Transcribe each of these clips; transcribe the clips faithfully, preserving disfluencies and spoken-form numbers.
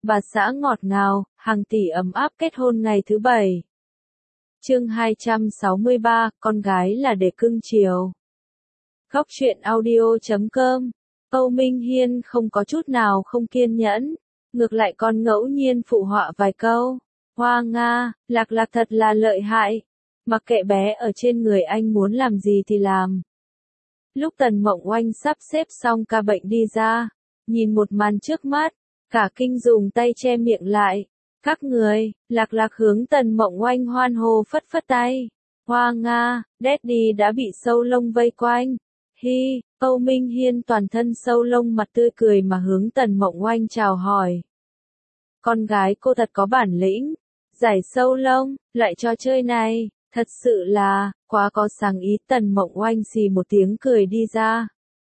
bà xã ngọt ngào, hàng tỷ ấm áp kết hôn ngày thứ bảy. Chương hai trăm sáu mươi ba, con gái là để cưng chiều. Góc truyện audio chấm com. Âu Minh Hiên không có chút nào không kiên nhẫn, ngược lại còn ngẫu nhiên phụ họa vài câu. Hoa Nga, Lạc Lạc thật là lợi hại, mặc kệ bé ở trên người anh muốn làm gì thì làm. Lúc Tần Mộng Oanh sắp xếp xong ca bệnh đi ra, nhìn một màn trước mắt, cả kinh dùng tay che miệng lại. Các người, Lạc Lạc hướng Tần Mộng Oanh hoan hô phất phất tay. Hoa Nga, Daddy đã bị sâu lông vây quanh. Hi, Âu Minh Hiên toàn thân sâu lông mặt tươi cười mà hướng Tần Mộng Oanh chào hỏi. Con gái cô thật có bản lĩnh, giải sâu lông, loại trò chơi này, thật sự là, quá có sáng ý. Tần Mộng Oanh xì một tiếng cười đi ra.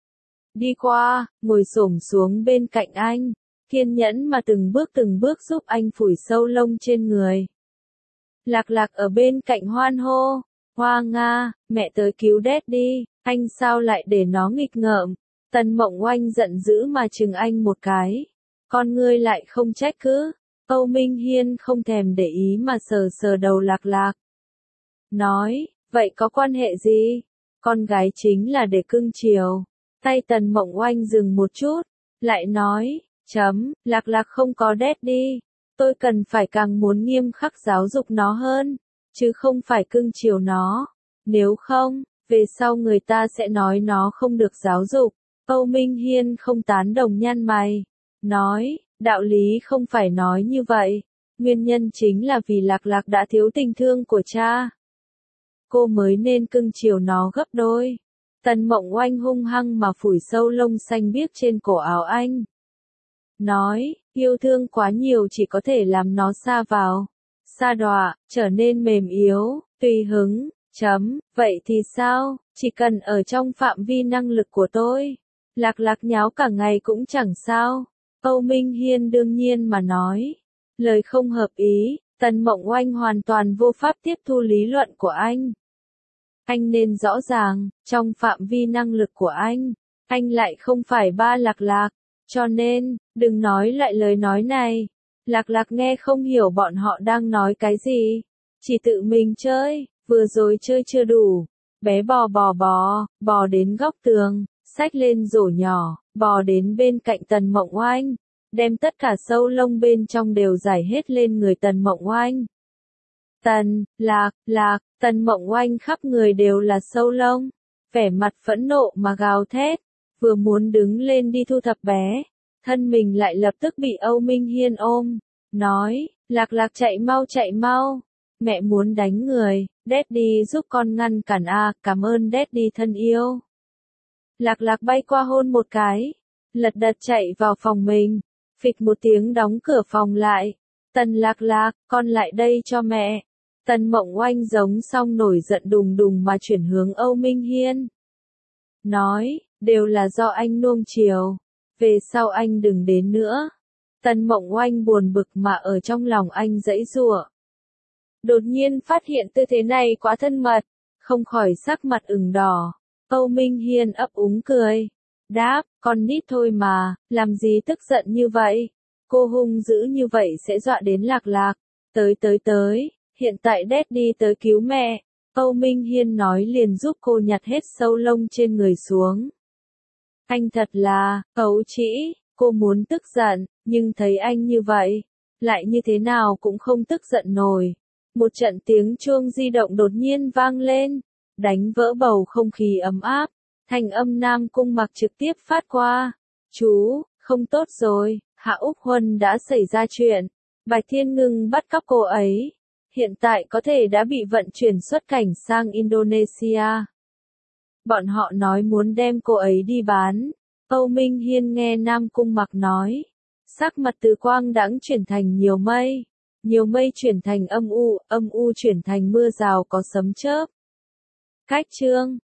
Đi qua, ngồi xổm xuống bên cạnh anh, kiên nhẫn mà từng bước từng bước giúp anh phủi sâu lông trên người. Lạc Lạc ở bên cạnh hoan hô. Hoa Nga, mẹ tới cứu Daddy, anh sao lại để nó nghịch ngợm. Tần Mộng Oanh giận dữ mà chừng anh một cái. Con ngươi lại không trách cứ. Âu Minh Hiên không thèm để ý mà sờ sờ đầu Lạc Lạc. Nói, vậy có quan hệ gì? Con gái chính là để cưng chiều. Tay Tần Mộng Oanh dừng một chút, lại nói, chấm, Lạc Lạc không có Daddy. Tôi cần phải càng muốn nghiêm khắc giáo dục nó hơn, chứ không phải cưng chiều nó. Nếu không, về sau người ta sẽ nói nó không được giáo dục. Âu Minh Hiên không tán đồng nhăn mày. Nói, đạo lý không phải nói như vậy. Nguyên nhân chính là vì Lạc Lạc đã thiếu tình thương của cha. Cô mới nên cưng chiều nó gấp đôi. Tần Mộng Oanh hung hăng mà phủi sâu lông xanh biếc trên cổ áo anh. Nói, yêu thương quá nhiều chỉ có thể làm nó sa vào, sa đọa, trở nên mềm yếu, tùy hứng, chấm, vậy thì sao, chỉ cần ở trong phạm vi năng lực của tôi. Lạc Lạc nháo cả ngày cũng chẳng sao. Âu Minh Hiên đương nhiên mà nói. Lời không hợp ý, Tần Mộng Oanh hoàn toàn vô pháp tiếp thu lý luận của anh. Anh nên rõ ràng, trong phạm vi năng lực của anh, anh lại không phải ba Lạc Lạc. Cho nên, đừng nói lại lời nói này. Lạc Lạc nghe không hiểu bọn họ đang nói cái gì. Chỉ tự mình chơi, vừa rồi chơi chưa đủ. Bé bò bò bò, bò đến góc tường, xách lên rổ nhỏ, bò đến bên cạnh Tần Mộng Oanh. Đem tất cả sâu lông bên trong đều giải hết lên người Tần Mộng Oanh. Tần, Lạc, Lạc, Tần Mộng Oanh khắp người đều là sâu lông. Vẻ mặt phẫn nộ mà gào thét. Vừa muốn đứng lên đi thu thập bé, thân mình lại lập tức bị Âu Minh Hiên ôm, nói, Lạc Lạc chạy mau chạy mau, mẹ muốn đánh người, Daddy giúp con ngăn cản à, cảm ơn Daddy thân yêu. Lạc Lạc bay qua hôn một cái, lật đật chạy vào phòng mình, phịch một tiếng đóng cửa phòng lại. Tần Lạc Lạc, con lại đây cho mẹ. Tần Mộng Oanh giống xong nổi giận đùng đùng mà chuyển hướng Âu Minh Hiên. Nói, đều là do anh nuông chiều. Về sau anh đừng đến nữa. Tần Mộng Oanh buồn bực mà ở trong lòng anh giãy giụa. Đột nhiên phát hiện tư thế này quá thân mật, không khỏi sắc mặt ửng đỏ. Âu Minh Hiên ấp úng cười. Đáp, con nít thôi mà, làm gì tức giận như vậy? Cô hung dữ như vậy sẽ dọa đến Lạc Lạc. Tới tới tới, hiện tại Daddy tới cứu mẹ. Âu Minh Hiên nói liền giúp cô nhặt hết sâu lông trên người xuống. Anh thật là, ấu trĩ, cô muốn tức giận, nhưng thấy anh như vậy, lại như thế nào cũng không tức giận nổi. Một trận tiếng chuông di động đột nhiên vang lên, đánh vỡ bầu không khí ấm áp, thanh âm Nam Cung Mặc trực tiếp phát qua. Chú, không tốt rồi, Hạ Úc Huân đã xảy ra chuyện, Bạch Thiên Ngưng bắt cóc cô ấy. Hiện tại có thể đã bị vận chuyển xuất cảnh sang Indonesia. Bọn họ nói muốn đem cô ấy đi bán. Âu Minh Hiên nghe Nam Cung Mặc nói. Sắc mặt từ quang đãng chuyển thành nhiều mây. Nhiều mây chuyển thành âm u, âm u chuyển thành mưa rào có sấm chớp. Cách chương.